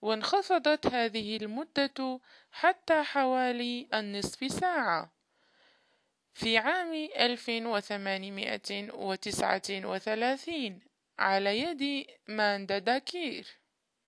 وانخفضت هذه المدة حتى حوالي النصف ساعة. في عام 1839 على يد ماندا داكير.